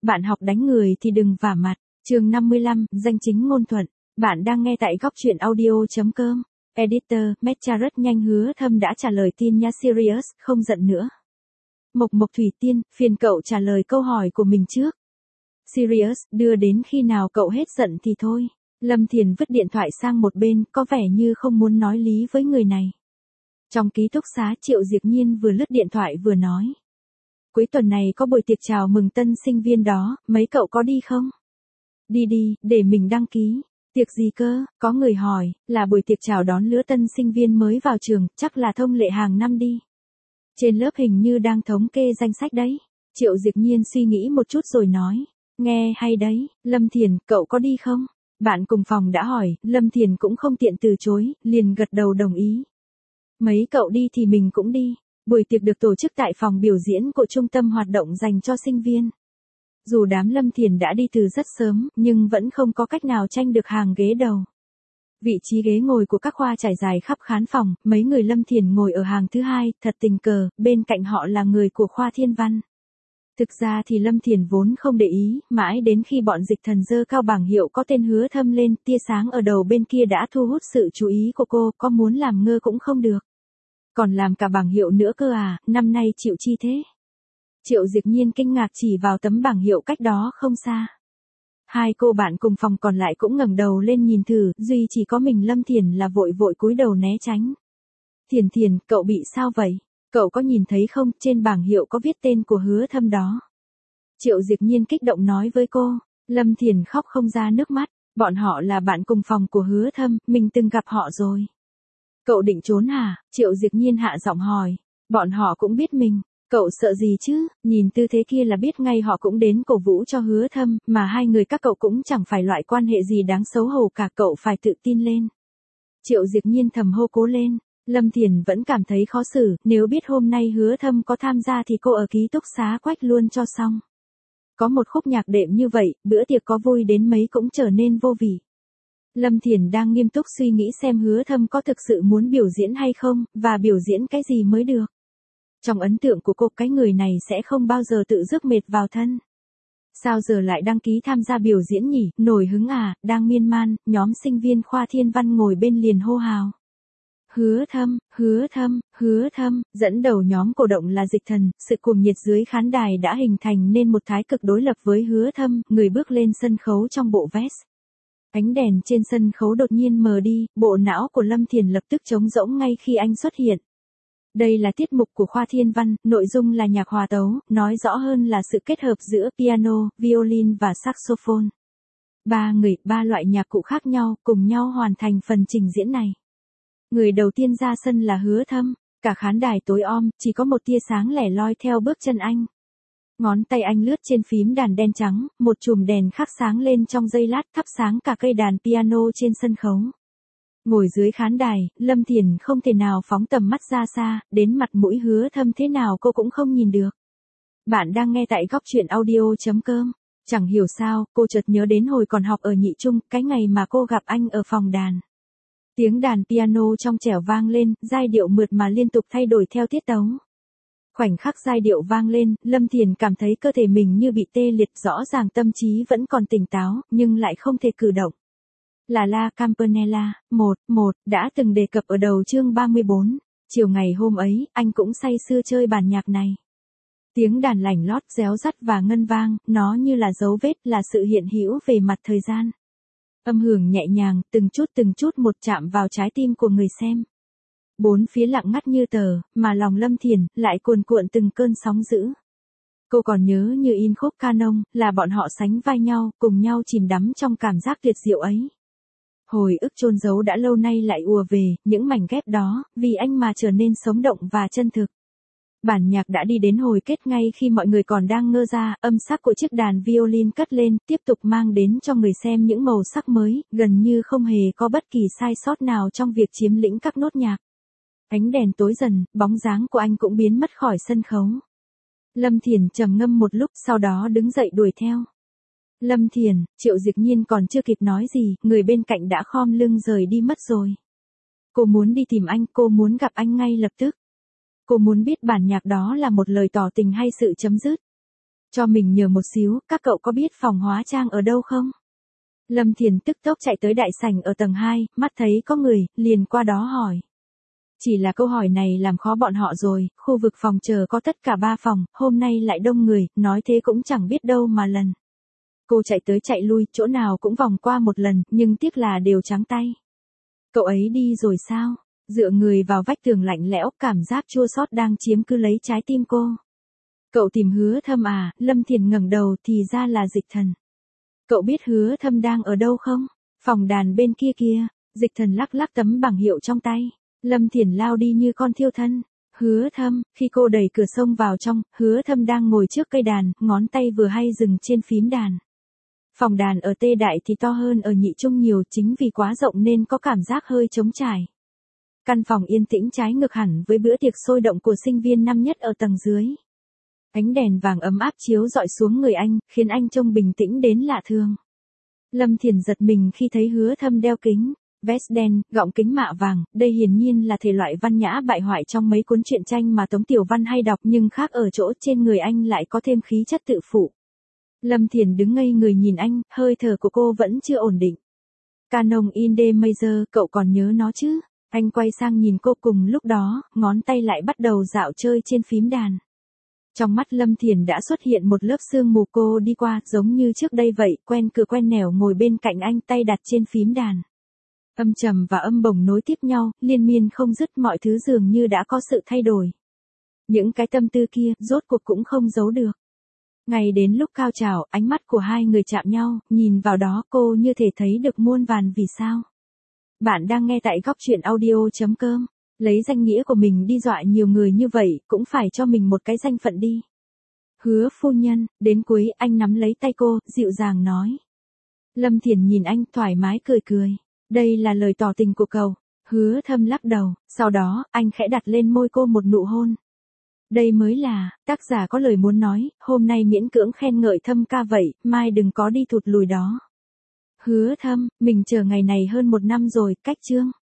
Bạn học đánh người thì đừng vả mặt. Chương 55, danh chính ngôn thuận. Bạn đang nghe tại góc truyện audio.com. Editor, Mecha rất nhanh. Hứa Thâm đã trả lời tin nhắn Sirius, không giận nữa. Mộc Mộc Thủy Tiên, phiền cậu trả lời câu hỏi của mình trước. Sirius, đưa đến khi nào cậu hết giận thì thôi. Lâm Thiền vứt điện thoại sang một bên, có vẻ như không muốn nói lý với người này. Trong ký túc xá, Triệu Diệp Nhiên vừa lướt điện thoại vừa nói. Cuối tuần này có buổi tiệc chào mừng tân sinh viên đó, mấy cậu có đi không? Đi đi, để mình đăng ký. Tiệc gì cơ? Có người hỏi, là buổi tiệc chào đón lứa tân sinh viên mới vào trường, chắc là thông lệ hàng năm đi. Trên lớp hình như đang thống kê danh sách đấy. Triệu Diệp Nhiên suy nghĩ một chút rồi nói. Nghe hay đấy, Lâm Thiền, cậu có đi không? Bạn cùng phòng đã hỏi, Lâm Thiền cũng không tiện từ chối, liền gật đầu đồng ý. Mấy cậu đi thì mình cũng đi. Buổi tiệc được tổ chức tại phòng biểu diễn của trung tâm hoạt động dành cho sinh viên. Dù đám Lâm Thiền đã đi từ rất sớm, nhưng vẫn không có cách nào tranh được hàng ghế đầu. Vị trí ghế ngồi của các khoa trải dài khắp khán phòng, mấy người Lâm Thiền ngồi ở hàng thứ hai, thật tình cờ, bên cạnh họ là người của khoa Thiên Văn. Thực ra thì Lâm Thiền vốn không để ý, mãi đến khi bọn Dịch Thần giơ cao bảng hiệu có tên Hứa Thâm lên, tia sáng ở đầu bên kia đã thu hút sự chú ý của cô, có muốn làm ngơ cũng không được. Còn làm cả bảng hiệu nữa cơ à, năm nay chịu chi thế? Triệu Diệp Nhiên kinh ngạc chỉ vào tấm bảng hiệu cách đó không xa. Hai cô bạn cùng phòng còn lại cũng ngẩng đầu lên nhìn thử, duy chỉ có mình Lâm Thiền là vội vội cúi đầu né tránh. Thiền Thiền, cậu bị sao vậy? Cậu có nhìn thấy không, trên bảng hiệu có viết tên của Hứa Thâm đó. Triệu Diệp Nhiên kích động nói với cô. Lâm Thiền khóc không ra nước mắt, bọn họ là bạn cùng phòng của Hứa Thâm, mình từng gặp họ rồi. Cậu định trốn hả? Triệu Diệp Nhiên hạ giọng hỏi. Bọn họ cũng biết mình. Cậu sợ gì chứ, nhìn tư thế kia là biết ngay họ cũng đến cổ vũ cho Hứa Thâm, mà hai người các cậu cũng chẳng phải loại quan hệ gì đáng xấu hổ cả, cậu phải tự tin lên. Triệu Diệp Nhiên thầm hô cố lên. Lâm Thiền vẫn cảm thấy khó xử, nếu biết hôm nay Hứa Thâm có tham gia thì cô ở ký túc xá quách luôn cho xong. Có một khúc nhạc đệm như vậy, bữa tiệc có vui đến mấy cũng trở nên vô vị. Lâm Thiền đang nghiêm túc suy nghĩ xem Hứa Thâm có thực sự muốn biểu diễn hay không, và biểu diễn cái gì mới được. Trong ấn tượng của cô, cái người này sẽ không bao giờ tự rước mệt vào thân. Sao giờ lại đăng ký tham gia biểu diễn nhỉ, nổi hứng à, đang miên man, nhóm sinh viên khoa Thiên Văn ngồi bên liền hô hào. Hứa Thâm, Hứa Thâm, Hứa Thâm, dẫn đầu nhóm cổ động là Dịch Thần, sự cuồng nhiệt dưới khán đài đã hình thành nên một thái cực đối lập với Hứa Thâm, người bước lên sân khấu trong bộ vest. Ánh đèn trên sân khấu đột nhiên mờ đi, bộ não của Lâm Thiền lập tức trống rỗng ngay khi anh xuất hiện. Đây là tiết mục của khoa Thiên Văn, nội dung là nhạc hòa tấu, nói rõ hơn là sự kết hợp giữa piano, violin và saxophone. Ba người, ba loại nhạc cụ khác nhau, cùng nhau hoàn thành phần trình diễn này. Người đầu tiên ra sân là Hứa Thâm, cả khán đài tối om, chỉ có một tia sáng lẻ loi theo bước chân anh. Ngón tay anh lướt trên phím đàn đen trắng, một chùm đèn khác sáng lên trong giây lát thắp sáng cả cây đàn piano trên sân khấu. Ngồi dưới khán đài, Lâm Thiền không thể nào phóng tầm mắt ra xa, đến mặt mũi Hứa Thâm thế nào cô cũng không nhìn được. Bạn đang nghe tại góc truyện audio.com. Chẳng hiểu sao, cô chợt nhớ đến hồi còn học ở nhị trung, cái ngày mà cô gặp anh ở phòng đàn. Tiếng đàn piano trong trẻo vang lên, giai điệu mượt mà liên tục thay đổi theo tiết tấu. Khoảnh khắc giai điệu vang lên, Lâm Thiền cảm thấy cơ thể mình như bị tê liệt, rõ ràng tâm trí vẫn còn tỉnh táo, nhưng lại không thể cử động. La Campanella, 1 đã từng đề cập ở đầu chương 34. Chiều ngày hôm ấy, anh cũng say sưa chơi bản nhạc này. Tiếng đàn lảnh lót, réo rắt và ngân vang, nó như là dấu vết, là sự hiện hữu về mặt thời gian. Âm hưởng nhẹ nhàng, từng chút một chạm vào trái tim của người xem. Bốn phía lặng ngắt như tờ, mà lòng Lâm Thiền lại cuồn cuộn từng cơn sóng dữ. Cô còn nhớ như in khúc Canon, là bọn họ sánh vai nhau, cùng nhau chìm đắm trong cảm giác tuyệt diệu ấy. Hồi ức chôn giấu đã lâu nay lại ùa về, những mảnh ghép đó, vì anh mà trở nên sống động và chân thực. Bản nhạc đã đi đến hồi kết ngay khi mọi người còn đang ngơ ra, âm sắc của chiếc đàn violin cất lên, tiếp tục mang đến cho người xem những màu sắc mới, gần như không hề có bất kỳ sai sót nào trong việc chiếm lĩnh các nốt nhạc. Ánh đèn tối dần, bóng dáng của anh cũng biến mất khỏi sân khấu. Lâm Thiền trầm ngâm một lúc, sau đó đứng dậy đuổi theo. Lâm Thiền, Triệu Diệp Nhiên còn chưa kịp nói gì, người bên cạnh đã khom lưng rời đi mất rồi. Cô muốn đi tìm anh, cô muốn gặp anh ngay lập tức. Cô muốn biết bản nhạc đó là một lời tỏ tình hay sự chấm dứt. Cho mình nhờ một xíu, các cậu có biết phòng hóa trang ở đâu không? Lâm Thiền tức tốc chạy tới đại sảnh ở tầng 2, mắt thấy có người, liền qua đó hỏi. Chỉ là câu hỏi này làm khó bọn họ rồi, khu vực phòng chờ có tất cả 3 phòng, hôm nay lại đông người, nói thế cũng chẳng biết đâu mà lần. Cô chạy tới chạy lui, chỗ nào cũng vòng qua một lần, nhưng tiếc là đều trắng tay. Cậu ấy đi rồi sao? Dựa người vào vách tường lạnh lẽo, cảm giác chua xót đang chiếm cứ lấy trái tim cô. Cậu tìm Hứa Thâm à? Lâm Thiền ngẩng đầu thì ra là Dịch Thần. Cậu biết Hứa Thâm đang ở đâu không? Phòng đàn bên kia kia. Dịch Thần lắc lắc tấm bảng hiệu trong tay. Lâm Thiền lao đi như con thiêu thân. Hứa Thâm, khi cô đẩy cửa xông vào trong, Hứa Thâm đang ngồi trước cây đàn, ngón tay vừa hay dừng trên phím đàn. Phòng đàn ở Tê Đại thì to hơn ở Nhị Trung nhiều, chính vì quá rộng nên có cảm giác hơi trống trải. Căn phòng yên tĩnh trái ngược hẳn với bữa tiệc sôi động của sinh viên năm nhất ở tầng dưới. Ánh đèn vàng ấm áp chiếu rọi xuống người anh, khiến anh trông bình tĩnh đến lạ thường. Lâm Thiền giật mình khi thấy Hứa Thâm đeo kính, vest đen, gọng kính mạ vàng, đây hiển nhiên là thể loại văn nhã bại hoại trong mấy cuốn truyện tranh mà Tống Tiểu Văn hay đọc, nhưng khác ở chỗ trên người anh lại có thêm khí chất tự phụ. Lâm Thiền đứng ngây người nhìn anh, hơi thở của cô vẫn chưa ổn định. Canon in D Major, cậu còn nhớ nó chứ? Anh quay sang nhìn cô, cùng lúc đó, ngón tay lại bắt đầu dạo chơi trên phím đàn. Trong mắt Lâm Thiền đã xuất hiện một lớp sương mù, cô đi qua, giống như trước đây vậy, quen cửa quen nẻo ngồi bên cạnh anh, tay đặt trên phím đàn. Âm trầm và âm bổng nối tiếp nhau, liên miên không dứt, mọi thứ dường như đã có sự thay đổi. Những cái tâm tư kia, rốt cuộc cũng không giấu được. Ngay đến lúc cao trào, ánh mắt của hai người chạm nhau, nhìn vào đó cô như thể thấy được muôn vàn vì sao. Bạn đang nghe tại Góc Chuyện Audio.com. Lấy danh nghĩa của mình đi dọa nhiều người như vậy, cũng phải cho mình một cái danh phận đi. Hứa phu nhân, đến cuối anh nắm lấy tay cô, dịu dàng nói. Lâm Thiền nhìn anh thoải mái cười cười. Đây là lời tỏ tình của cậu. Hứa Thâm lắc đầu, sau đó, anh khẽ đặt lên môi cô một nụ hôn. Đây mới là, tác giả có lời muốn nói, hôm nay miễn cưỡng khen ngợi Thâm ca vậy, mai đừng có đi thụt lùi đó. Hứa Thâm, mình chờ ngày này hơn 1 năm rồi, cách chương.